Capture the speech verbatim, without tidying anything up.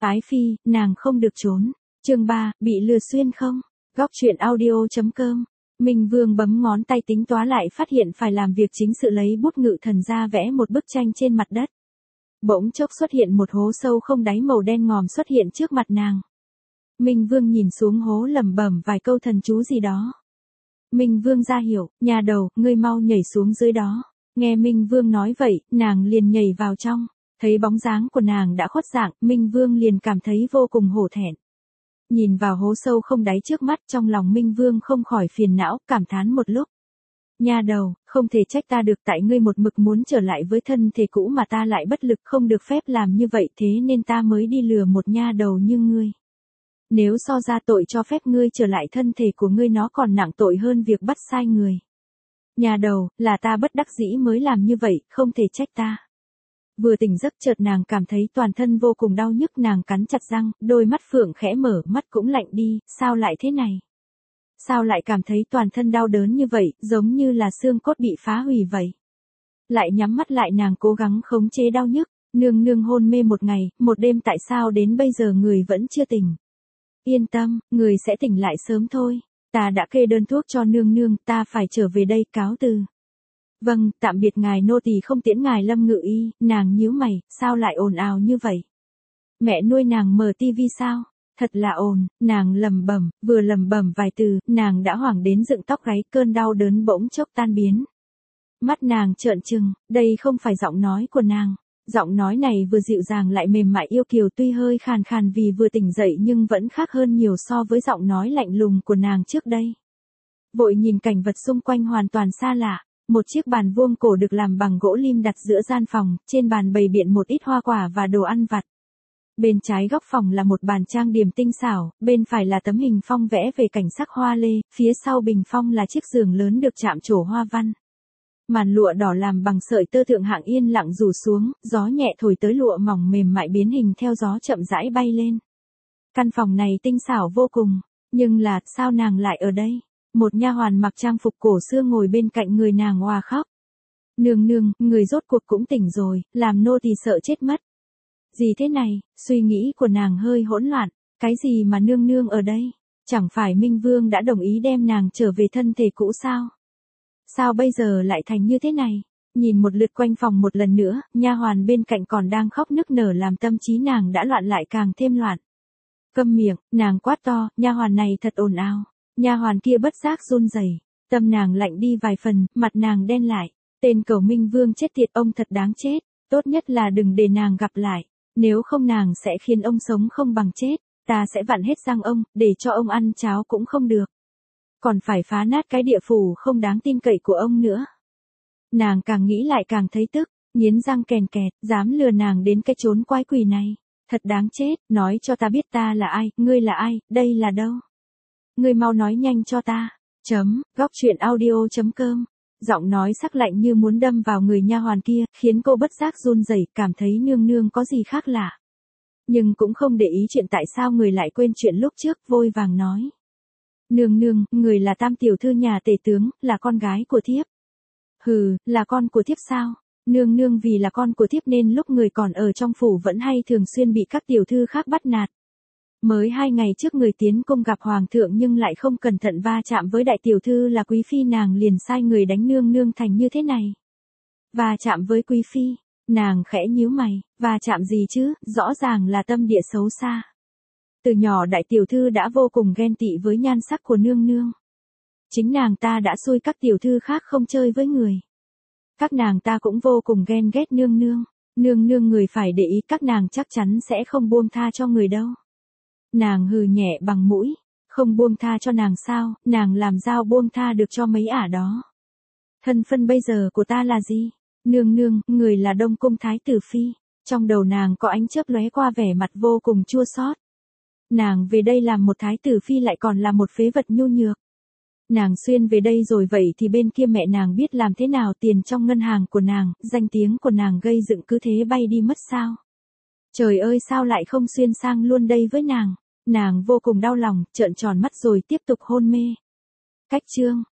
Ái phi, nàng không được trốn. Chương ba, bị lừa xuyên không? Góc truyện audio chấm com. Minh Vương bấm ngón tay tính toán lại phát hiện phải làm việc chính sự lấy bút ngự thần ra vẽ một bức tranh trên mặt đất. Bỗng chốc xuất hiện một hố sâu không đáy màu đen ngòm xuất hiện trước mặt nàng. Minh Vương nhìn xuống hố lẩm bẩm vài câu thần chú gì đó. Minh Vương ra hiểu, nhà đầu, ngươi mau nhảy xuống dưới đó. Nghe Minh Vương nói vậy, nàng liền nhảy vào trong. Thấy bóng dáng của nàng đã khuất dạng, Minh Vương liền cảm thấy vô cùng hổ thẹn. Nhìn vào hố sâu không đáy trước mắt, trong lòng Minh Vương không khỏi phiền não, cảm thán một lúc. Nha đầu, không thể trách ta được, tại ngươi một mực muốn trở lại với thân thể cũ mà ta lại bất lực không được phép làm như vậy, thế nên ta mới đi lừa một nha đầu như ngươi. Nếu so ra tội cho phép ngươi trở lại thân thể của ngươi nó còn nặng tội hơn việc bắt sai người. Nhà đầu, là ta bất đắc dĩ mới làm như vậy, không thể trách ta. Vừa tỉnh giấc chợt nàng cảm thấy toàn thân vô cùng đau nhức, nàng cắn chặt răng, đôi mắt phượng khẽ mở, mắt cũng lạnh đi, sao lại thế này? Sao lại cảm thấy toàn thân đau đớn như vậy, giống như là xương cốt bị phá hủy vậy? Lại nhắm mắt lại, nàng cố gắng khống chế đau nhức, nương nương hôn mê một ngày, một đêm, tại sao đến bây giờ người vẫn chưa tỉnh? Yên tâm, người sẽ tỉnh lại sớm thôi. Ta đã kê đơn thuốc cho nương nương, ta phải trở về đây, cáo từ. Vâng, tạm biệt ngài, nô tỳ không tiễn ngài Lâm Ngự Y. Nàng nhíu mày, sao lại ồn ào như vậy? Mẹ nuôi nàng mở tivi sao? Thật là ồn, nàng lẩm bẩm, vừa lẩm bẩm vài từ, nàng đã hoảng đến dựng tóc gáy, cơn đau đớn bỗng chốc tan biến. Mắt nàng trợn trừng, đây không phải giọng nói của nàng. Giọng nói này vừa dịu dàng lại mềm mại yêu kiều, tuy hơi khàn khàn vì vừa tỉnh dậy nhưng vẫn khác hơn nhiều so với giọng nói lạnh lùng của nàng trước đây. Vội nhìn cảnh vật xung quanh hoàn toàn xa lạ, một chiếc bàn vuông cổ được làm bằng gỗ lim đặt giữa gian phòng, trên bàn bày biện một ít hoa quả và đồ ăn vặt. Bên trái góc phòng là một bàn trang điểm tinh xảo, bên phải là tấm hình phong vẽ về cảnh sắc hoa lê, phía sau bình phong là chiếc giường lớn được chạm trổ hoa văn. Màn lụa đỏ làm bằng sợi tơ thượng hạng yên lặng rủ xuống, gió nhẹ thổi tới, lụa mỏng mềm mại biến hình theo gió chậm rãi bay lên. Căn phòng này tinh xảo vô cùng, nhưng là, sao nàng lại ở đây? Một nha hoàn mặc trang phục cổ xưa ngồi bên cạnh người nàng òa khóc. Nương nương, người rốt cuộc cũng tỉnh rồi, làm nô tỳ sợ chết mất. Gì thế này? Suy nghĩ của nàng hơi hỗn loạn, cái gì mà nương nương ở đây? Chẳng phải Minh Vương đã đồng ý đem nàng trở về thân thể cũ sao? Sao bây giờ lại thành như thế này? Nhìn một lượt quanh phòng một lần nữa, nha hoàn bên cạnh còn đang khóc nức nở làm tâm trí nàng đã loạn lại càng thêm loạn. Câm miệng, nàng quát to, nha hoàn này thật ồn ào. Nha hoàn kia bất giác run rẩy, tâm nàng lạnh đi vài phần, mặt nàng đen lại. Tên cẩu Minh Vương chết tiệt, ông thật đáng chết, tốt nhất là đừng để nàng gặp lại, nếu không nàng sẽ khiến ông sống không bằng chết, ta sẽ vặn hết răng ông, để cho ông ăn cháo cũng không được. Còn phải phá nát cái địa phủ không đáng tin cậy của ông nữa. Nàng càng nghĩ lại càng thấy tức, nghiến răng kèn kẹt, dám lừa nàng đến cái chốn quái quỷ này. Thật đáng chết, nói cho ta biết ta là ai, ngươi là ai, đây là đâu? Ngươi mau nói nhanh cho ta. Chấm, góc truyện audio chấm com. Giọng nói sắc lạnh như muốn đâm vào người nha hoàn kia, khiến cô bất giác run rẩy, cảm thấy nương nương có gì khác lạ. Nhưng cũng không để ý chuyện tại sao người lại quên chuyện lúc trước, vội vàng nói. Nương nương, người là tam tiểu thư nhà tể tướng, là con gái của thiếp. Hừ, là con của thiếp sao? Nương nương vì là con của thiếp nên lúc người còn ở trong phủ vẫn hay thường xuyên bị các tiểu thư khác bắt nạt. Mới hai ngày trước người tiến cung gặp hoàng thượng nhưng lại không cẩn thận va chạm với đại tiểu thư là quý phi, nàng liền sai người đánh nương nương thành như thế này. Va chạm với quý phi, nàng khẽ nhíu mày, va chạm gì chứ, rõ ràng là tâm địa xấu xa. Từ nhỏ đại tiểu thư đã vô cùng ghen tị với nhan sắc của nương nương. Chính nàng ta đã xui các tiểu thư khác không chơi với người. Các nàng ta cũng vô cùng ghen ghét nương nương. Nương nương người phải để ý, các nàng chắc chắn sẽ không buông tha cho người đâu. Nàng hừ nhẹ bằng mũi, không buông tha cho nàng sao, nàng làm sao buông tha được cho mấy ả đó. Thân phân bây giờ của ta là gì? Nương nương, người là Đông Cung Thái tử Phi. Trong đầu nàng có ánh chớp lóe qua, vẻ mặt vô cùng chua xót. Nàng về đây làm một thái tử phi lại còn là một phế vật nhu nhược. Nàng xuyên về đây rồi vậy thì bên kia mẹ nàng biết làm thế nào, tiền trong ngân hàng của nàng, danh tiếng của nàng gây dựng cứ thế bay đi mất sao? Trời ơi, sao lại không xuyên sang luôn đây với nàng? Nàng vô cùng đau lòng, trợn tròn mắt rồi tiếp tục hôn mê. Cách chương